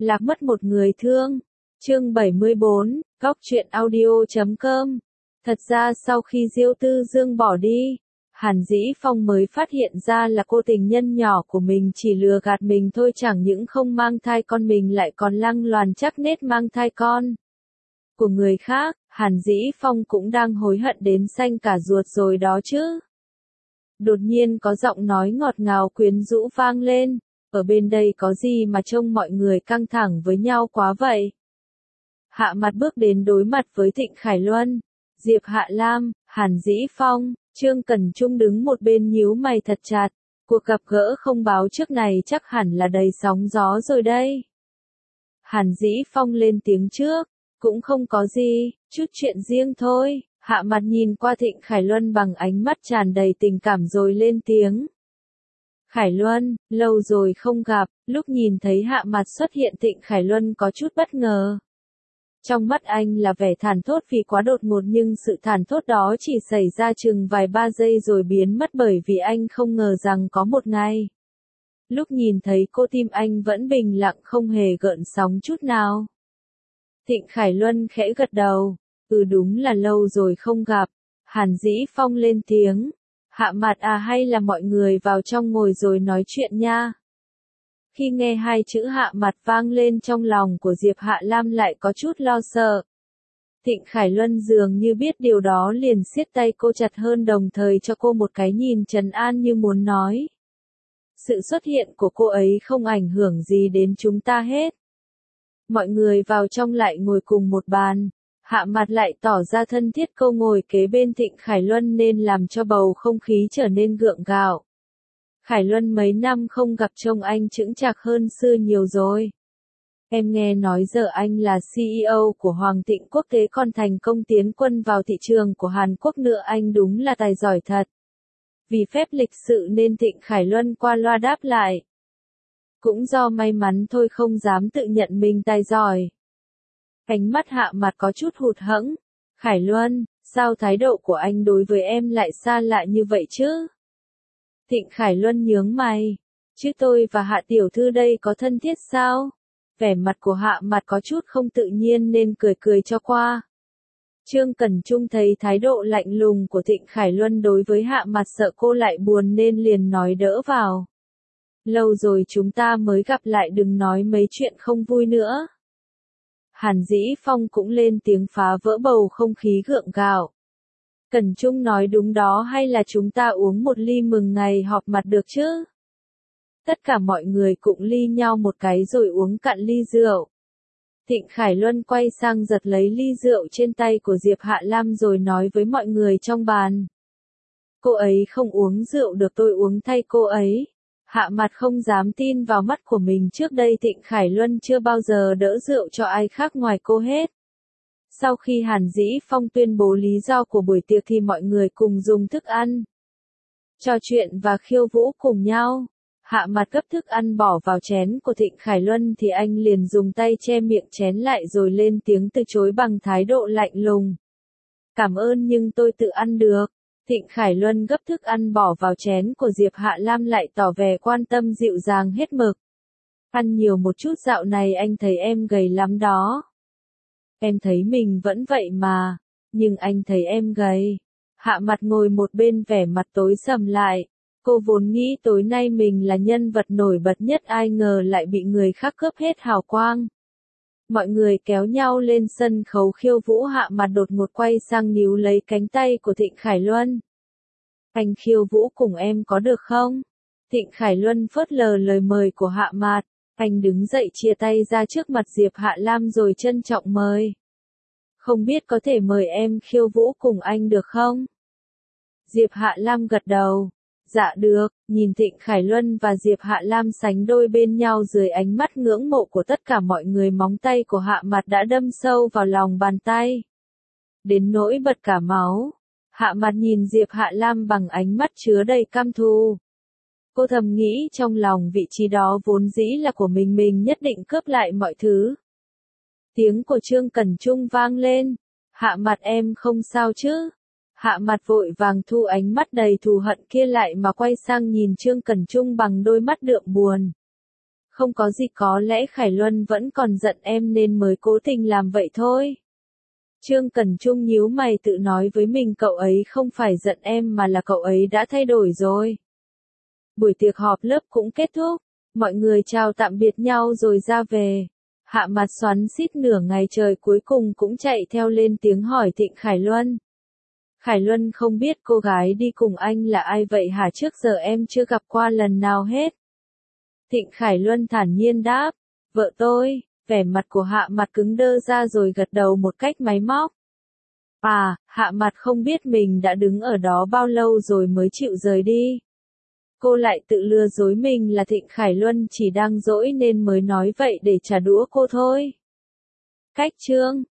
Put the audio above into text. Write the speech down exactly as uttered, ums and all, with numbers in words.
Lạc mất một người thương. Chương bảy mươi bốn, góc truyện audio chấm com. Thật ra sau khi Diêu Tư Dương bỏ đi, Hàn Dĩ Phong mới phát hiện ra là cô tình nhân nhỏ của mình chỉ lừa gạt mình thôi, chẳng những không mang thai con mình lại còn lăng loàn chắc nết mang thai con của người khác. Hàn Dĩ Phong cũng đang hối hận đến xanh cả ruột rồi đó chứ. Đột nhiên có giọng nói ngọt ngào quyến rũ vang lên, ở bên đây có gì mà trông mọi người căng thẳng với nhau quá vậy? Hạ Mặt bước đến đối mặt với Thịnh Khải Luân, Diệp Hạ Lam, Hàn Dĩ Phong, Trương Cẩn Trung đứng một bên nhíu mày thật chặt. Cuộc gặp gỡ không báo trước này chắc hẳn là đầy sóng gió rồi đây. Hàn Dĩ Phong lên tiếng trước, cũng không có gì, chút chuyện riêng thôi. Hạ Mặt nhìn qua Thịnh Khải Luân bằng ánh mắt tràn đầy tình cảm rồi lên tiếng. Khải Luân, lâu rồi không gặp. Lúc nhìn thấy Hạ Mặt xuất hiện, Thịnh Khải Luân có chút bất ngờ. Trong mắt anh là vẻ thản thốt vì quá đột ngột, nhưng sự thản thốt đó chỉ xảy ra chừng vài ba giây rồi biến mất, bởi vì anh không ngờ rằng có một ngày. Lúc nhìn thấy cô, tim anh vẫn bình lặng không hề gợn sóng chút nào. Thịnh Khải Luân khẽ gật đầu. Ừ, đúng là lâu rồi không gặp. Hàn Dĩ Phong lên tiếng. Hạ Mặt à, hay là mọi người vào trong ngồi rồi nói chuyện nha. Khi nghe hai chữ Hạ Mặt vang lên, trong lòng của Diệp Hạ Lam lại có chút lo sợ. Thịnh Khải Luân dường như biết điều đó, liền siết tay cô chặt hơn, đồng thời cho cô một cái nhìn trấn an như muốn nói. Sự xuất hiện của cô ấy không ảnh hưởng gì đến chúng ta hết. Mọi người vào trong lại ngồi cùng một bàn. Hạ Mặt lại tỏ ra thân thiết, câu ngồi kế bên Thịnh Khải Luân nên làm cho bầu không khí trở nên gượng gạo. Khải Luân mấy năm không gặp, trông anh chững chạc hơn xưa nhiều rồi. Em nghe nói giờ anh là xê e ô của Hoàng Thịnh Quốc tế, còn thành công tiến quân vào thị trường của Hàn Quốc nữa, anh đúng là tài giỏi thật. Vì phép lịch sự nên Thịnh Khải Luân qua loa đáp lại. Cũng do may mắn thôi, không dám tự nhận mình tài giỏi. Ánh mắt Hạ Mặt có chút hụt hẫng. Khải Luân, sao thái độ của anh đối với em lại xa lạ như vậy chứ? Thịnh Khải Luân nhướng mày. Chứ tôi và Hạ tiểu thư đây có thân thiết sao? Vẻ mặt của Hạ Mặt có chút không tự nhiên nên cười cười cho qua. Trương Cẩn Trung thấy thái độ lạnh lùng của Thịnh Khải Luân đối với Hạ Mặt, sợ cô lại buồn nên liền nói đỡ vào. Lâu rồi chúng ta mới gặp lại, đừng nói mấy chuyện không vui nữa. Hàn Dĩ Phong cũng lên tiếng phá vỡ bầu không khí gượng gạo. Cẩn Trung nói đúng đó, hay là chúng ta uống một ly mừng ngày họp mặt được chứ? Tất cả mọi người cũng ly nhau một cái rồi uống cạn ly rượu. Thịnh Khải Luân quay sang giật lấy ly rượu trên tay của Diệp Hạ Lam rồi nói với mọi người trong bàn. Cô ấy không uống rượu được, tôi uống thay cô ấy. Hạ Mặt không dám tin vào mắt của mình, trước đây Thịnh Khải Luân chưa bao giờ đỡ rượu cho ai khác ngoài cô hết. Sau khi Hàn Dĩ Phong tuyên bố lý do của buổi tiệc thì mọi người cùng dùng thức ăn, trò chuyện và khiêu vũ cùng nhau. Hạ Mặt gấp thức ăn bỏ vào chén của Thịnh Khải Luân thì anh liền dùng tay che miệng chén lại rồi lên tiếng từ chối bằng thái độ lạnh lùng. Cảm ơn nhưng tôi tự ăn được. Thịnh Khải Luân gấp thức ăn bỏ vào chén của Diệp Hạ Lam lại tỏ vẻ quan tâm dịu dàng hết mực. Ăn nhiều một chút, dạo này anh thấy em gầy lắm đó. Em thấy mình vẫn vậy mà, nhưng anh thấy em gầy. Hạ Mặt ngồi một bên vẻ mặt tối sầm lại. Cô vốn nghĩ tối nay mình là nhân vật nổi bật nhất, ai ngờ lại bị người khác cướp hết hào quang. Mọi người kéo nhau lên sân khấu khiêu vũ, Hạ Mặt đột ngột quay sang níu lấy cánh tay của Thịnh Khải Luân. Anh khiêu vũ cùng em có được không? Thịnh Khải Luân phớt lờ lời mời của Hạ Mặt. Anh đứng dậy chia tay ra trước mặt Diệp Hạ Lam rồi trân trọng mời. Không biết có thể mời em khiêu vũ cùng anh được không? Diệp Hạ Lam gật đầu. Dạ được. Nhìn Thịnh Khải Luân và Diệp Hạ Lam sánh đôi bên nhau dưới ánh mắt ngưỡng mộ của tất cả mọi người, móng tay của Hạ Mặt đã đâm sâu vào lòng bàn tay, đến nỗi bật cả máu. Hạ Mặt nhìn Diệp Hạ Lam bằng ánh mắt chứa đầy căm thù. Cô thầm nghĩ trong lòng, vị trí đó vốn dĩ là của mình, mình nhất định cướp lại mọi thứ. Tiếng của Trương Cẩn Trung vang lên. Hạ Mặt em không sao chứ? Hạ Mặt vội vàng thu ánh mắt đầy thù hận kia lại mà quay sang nhìn Trương Cẩn Trung bằng đôi mắt đượm buồn. Không có gì, có lẽ Khải Luân vẫn còn giận em nên mới cố tình làm vậy thôi. Trương Cẩn Trung nhíu mày tự nói với mình, cậu ấy không phải giận em mà là cậu ấy đã thay đổi rồi. Buổi tiệc họp lớp cũng kết thúc, mọi người chào tạm biệt nhau rồi ra về. Hạ Mặt xoắn xít nửa ngày trời cuối cùng cũng chạy theo lên tiếng hỏi Thịnh Khải Luân. Khải Luân không biết cô gái đi cùng anh là ai vậy hả, trước giờ em chưa gặp qua lần nào hết. Thịnh Khải Luân thản nhiên đáp, vợ tôi. Vẻ mặt của Hạ Mặt cứng đơ ra rồi gật đầu một cách máy móc. À, Hạ Mặt không biết mình đã đứng ở đó bao lâu rồi mới chịu rời đi. Cô lại tự lừa dối mình là Thịnh Khải Luân chỉ đang dỗi nên mới nói vậy để trả đũa cô thôi. Cách chương